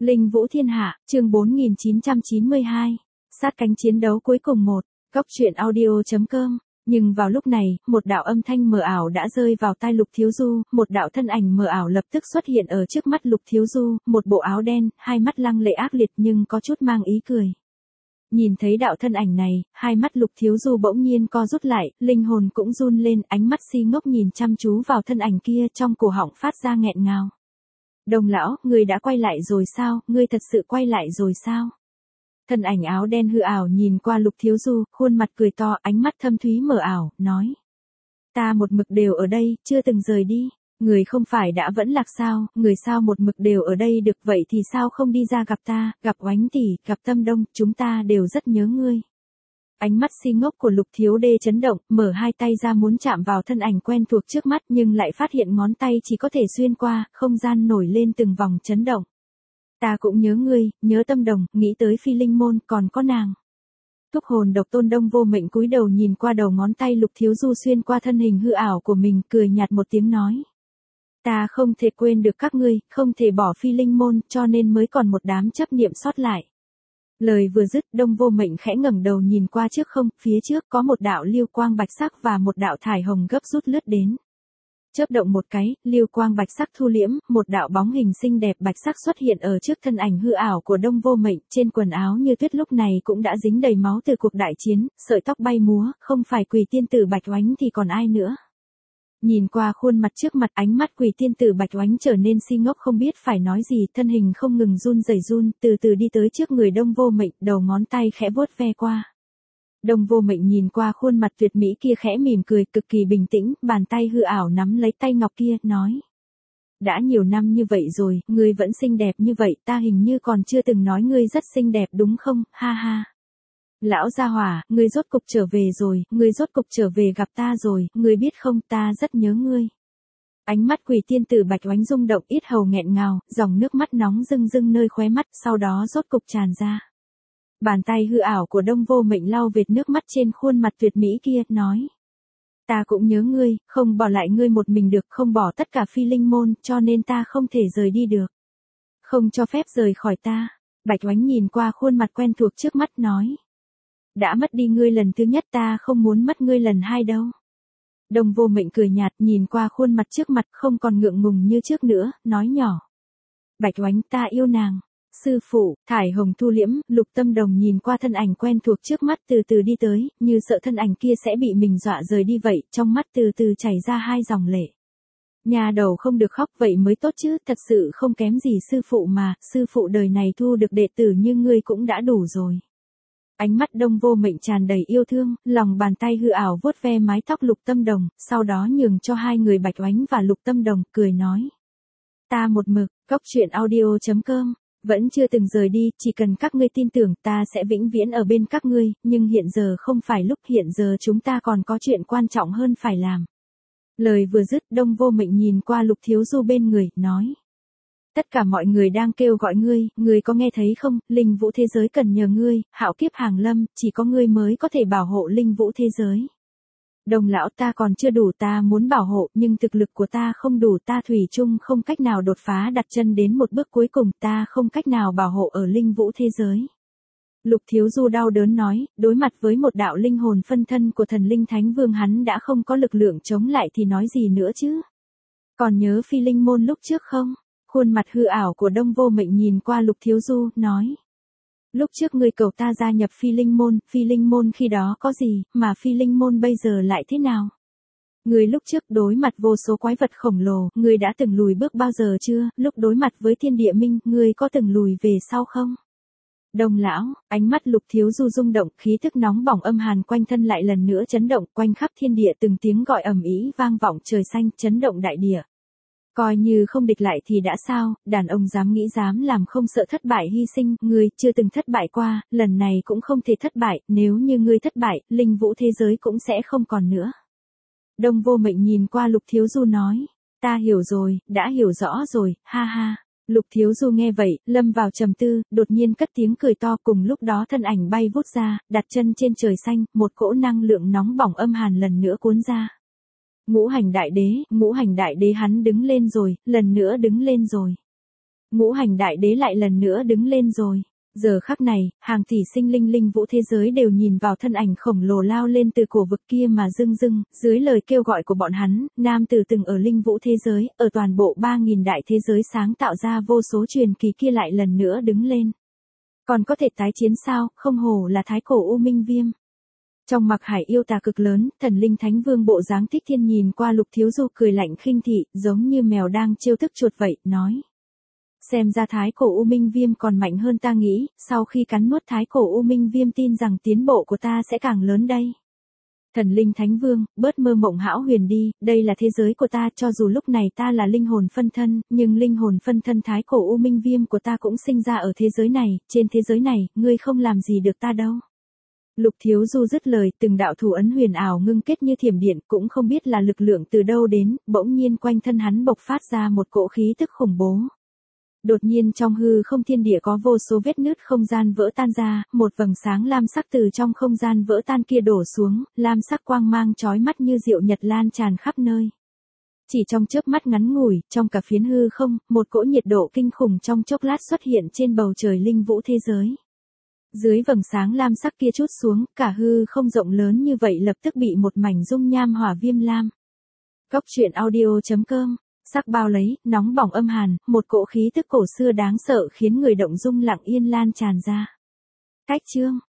Linh Vũ Thiên Hạ, chương 4992. Sát cánh chiến đấu cuối cùng 1. Góc truyện audio.com. Nhưng vào lúc này, một đạo âm thanh mờ ảo đã rơi vào tai Lục Thiếu Du, một đạo thân ảnh mờ ảo lập tức xuất hiện ở trước mắt Lục Thiếu Du, một bộ áo đen, hai mắt lăng lệ ác liệt nhưng có chút mang ý cười. Nhìn thấy đạo thân ảnh này, hai mắt Lục Thiếu Du bỗng nhiên co rút lại, linh hồn cũng run lên, ánh mắt si ngốc nhìn chăm chú vào thân ảnh kia, trong cổ họng phát ra nghẹn ngào. Đồng lão, ngươi đã quay lại rồi sao, ngươi thật sự quay lại rồi sao? Thân ảnh áo đen hư ảo nhìn qua Lục Thiếu Du, khuôn mặt cười to, ánh mắt thâm thúy mờ ảo, nói. Ta một mực đều ở đây, chưa từng rời đi. Người không phải đã vẫn lạc sao, người sao một mực đều ở đây được, vậy thì sao không đi ra gặp ta, gặp Oánh tỷ, gặp Tâm Đông, chúng ta đều rất nhớ ngươi. Ánh mắt si ngốc của Lục Thiếu Đê chấn động, mở hai tay ra muốn chạm vào thân ảnh quen thuộc trước mắt nhưng lại phát hiện ngón tay chỉ có thể xuyên qua, không gian nổi lên từng vòng chấn động. Ta cũng nhớ ngươi, nhớ Tâm Đồng, nghĩ tới Phi Linh Môn, còn có nàng. Thúc hồn độc Tôn Đông Vô Mệnh cúi đầu nhìn qua đầu ngón tay Lục Thiếu Du xuyên qua thân hình hư ảo của mình, cười nhạt một tiếng nói. Ta không thể quên được các ngươi, không thể bỏ Phi Linh Môn, cho nên mới còn một đám chấp niệm sót lại. Lời vừa dứt, Đông Vô Mệnh khẽ ngẩng đầu nhìn qua trước không, phía trước có một đạo lưu quang bạch sắc và một đạo thải hồng gấp rút lướt đến. Chớp động một cái, lưu quang bạch sắc thu liễm, một đạo bóng hình xinh đẹp bạch sắc xuất hiện ở trước thân ảnh hư ảo của Đông Vô Mệnh, trên quần áo như tuyết lúc này cũng đã dính đầy máu từ cuộc đại chiến, sợi tóc bay múa, không phải Quỷ tiên tử Bạch Oánh thì còn ai nữa. Nhìn qua khuôn mặt trước mặt, ánh mắt Quỷ tiên tử Bạch Oánh trở nên si ngốc không biết phải nói gì, thân hình không ngừng run rẩy run, từ từ đi tới trước người Đông Vô Mệnh, đầu ngón tay khẽ vuốt ve qua. Đông Vô Mệnh nhìn qua khuôn mặt tuyệt mỹ kia khẽ mỉm cười, cực kỳ bình tĩnh, bàn tay hư ảo nắm lấy tay ngọc kia, nói. Đã nhiều năm như vậy rồi, ngươi vẫn xinh đẹp như vậy, ta hình như còn chưa từng nói ngươi rất xinh đẹp đúng không, ha ha. Lão gia hỏa, ngươi rốt cục trở về rồi, ngươi rốt cục trở về gặp ta rồi, ngươi biết không, ta rất nhớ ngươi. Ánh mắt Quỷ tiên tử Bạch Oánh rung động, yết hầu nghẹn ngào, dòng nước mắt nóng rưng rưng nơi khóe mắt, sau đó rốt cục tràn ra. Bàn tay hư ảo của Đông Vô Mệnh lau vệt nước mắt trên khuôn mặt tuyệt mỹ kia, nói. Ta cũng nhớ ngươi, không bỏ lại ngươi một mình được, không bỏ tất cả Phi Linh Môn, cho nên ta không thể rời đi được. Không cho phép rời khỏi ta. Bạch Oánh nhìn qua khuôn mặt quen thuộc trước mắt, nói. Đã mất đi ngươi lần thứ nhất, ta không muốn mất ngươi lần hai đâu. Đông Vô Mệnh cười nhạt nhìn qua khuôn mặt trước mặt, không còn ngượng ngùng như trước nữa, nói nhỏ. Bạch Oánh, ta yêu nàng. Sư phụ, thải hồng thu liễm, Lục Tâm Đồng nhìn qua thân ảnh quen thuộc trước mắt từ từ đi tới, như sợ thân ảnh kia sẽ bị mình dọa rời đi vậy, trong mắt từ từ chảy ra hai dòng lệ. Nhà đầu không được khóc vậy mới tốt chứ, thật sự không kém gì sư phụ mà, sư phụ đời này thu được đệ tử như ngươi cũng đã đủ rồi. Ánh mắt Đông Vô Mệnh tràn đầy yêu thương, lòng bàn tay hư ảo vuốt ve mái tóc Lục Tâm Đồng, sau đó nhường cho hai người Bạch Oánh và Lục Tâm Đồng, cười nói. Ta một mực, góc truyện audio.com. Vẫn chưa từng rời đi, chỉ cần các ngươi tin tưởng ta sẽ vĩnh viễn ở bên các ngươi, nhưng hiện giờ không phải lúc, hiện giờ chúng ta còn có chuyện quan trọng hơn phải làm. Lời vừa dứt, Đông Vô Mệnh nhìn qua Lục Thiếu Du bên người, nói. Tất cả mọi người đang kêu gọi ngươi có nghe thấy không, linh vũ thế giới cần nhờ ngươi, hạo kiếp hàng lâm, chỉ có ngươi mới có thể bảo hộ linh vũ thế giới. Đồng lão, ta còn chưa đủ, ta muốn bảo hộ, nhưng thực lực của ta không đủ, ta thủy chung không cách nào đột phá đặt chân đến một bước cuối cùng, ta không cách nào bảo hộ ở linh vũ thế giới. Lục Thiếu Du đau đớn nói, đối mặt với một đạo linh hồn phân thân của thần linh thánh vương hắn đã không có lực lượng chống lại thì nói gì nữa chứ. Còn nhớ Phi Linh Môn lúc trước không? Khuôn mặt hư ảo của Đông Vô Mệnh nhìn qua Lục Thiếu Du, nói. Lúc trước ngươi cầu ta gia nhập Phi Linh Môn khi đó có gì, mà Phi Linh Môn bây giờ lại thế nào? Ngươi lúc trước đối mặt vô số quái vật khổng lồ, ngươi đã từng lùi bước bao giờ chưa, lúc đối mặt với thiên địa minh, ngươi có từng lùi về sau không? Đông lão, ánh mắt Lục Thiếu Du rung động, khí thức nóng bỏng âm hàn quanh thân lại lần nữa chấn động, quanh khắp thiên địa từng tiếng gọi ầm ĩ vang vọng trời xanh, chấn động đại địa. Coi như không địch lại thì đã sao, đàn ông dám nghĩ dám làm không sợ thất bại hy sinh, ngươi chưa từng thất bại qua, lần này cũng không thể thất bại, nếu như ngươi thất bại, linh vũ thế giới cũng sẽ không còn nữa. Đông Vô Mệnh nhìn qua Lục Thiếu Du nói, ta hiểu rồi, đã hiểu rõ rồi, ha ha. Lục Thiếu Du nghe vậy, lâm vào trầm tư, đột nhiên cất tiếng cười to, cùng lúc đó thân ảnh bay vút ra, đặt chân trên trời xanh, một cỗ năng lượng nóng bỏng âm hàn lần nữa cuốn ra. Ngũ hành đại đế hắn đứng lên rồi, lần nữa đứng lên rồi. Ngũ hành đại đế lại lần nữa đứng lên rồi. Giờ khắc này, hàng tỷ sinh linh linh vũ thế giới đều nhìn vào thân ảnh khổng lồ lao lên từ cổ vực kia mà rưng rưng, dưới lời kêu gọi của bọn hắn, nam tử từng ở linh vũ thế giới, ở toàn bộ 3.000 đại thế giới sáng tạo ra vô số truyền kỳ kia lại lần nữa đứng lên. Còn có thể tái chiến sao, không hổ là thái cổ U Minh Viêm. Trong mặc hải yêu tà cực lớn, thần linh thánh vương bộ dáng thích thiên nhìn qua Lục Thiếu Du cười lạnh khinh thị, giống như mèo đang trêu thức chuột vậy, nói. Xem ra thái cổ U Minh Viêm còn mạnh hơn ta nghĩ, sau khi cắn nuốt thái cổ U Minh Viêm tin rằng tiến bộ của ta sẽ càng lớn đây. Thần linh thánh vương, bớt mơ mộng hão huyền đi, đây là thế giới của ta, cho dù lúc này ta là linh hồn phân thân, nhưng linh hồn phân thân thái cổ U Minh Viêm của ta cũng sinh ra ở thế giới này, trên thế giới này, ngươi không làm gì được ta đâu. Lục Thiếu Du dứt lời, từng đạo thủ ấn huyền ảo ngưng kết như thiểm điện, cũng không biết là lực lượng từ đâu đến, bỗng nhiên quanh thân hắn bộc phát ra một cỗ khí tức khủng bố. Đột nhiên trong hư không thiên địa có vô số vết nứt không gian vỡ tan ra, một vầng sáng lam sắc từ trong không gian vỡ tan kia đổ xuống, lam sắc quang mang chói mắt như diệu nhật lan tràn khắp nơi. Chỉ trong chớp mắt ngắn ngủi, trong cả phiến hư không, một cỗ nhiệt độ kinh khủng trong chốc lát xuất hiện trên bầu trời linh vũ thế giới. Dưới vầng sáng lam sắc kia trút xuống, cả hư không rộng lớn như vậy lập tức bị một mảnh dung nham hỏa viêm lam. Góc truyện audio.com. Sắc bao lấy, nóng bỏng âm hàn, một cỗ khí tức cổ xưa đáng sợ khiến người động dung lặng yên lan tràn ra. Cách chương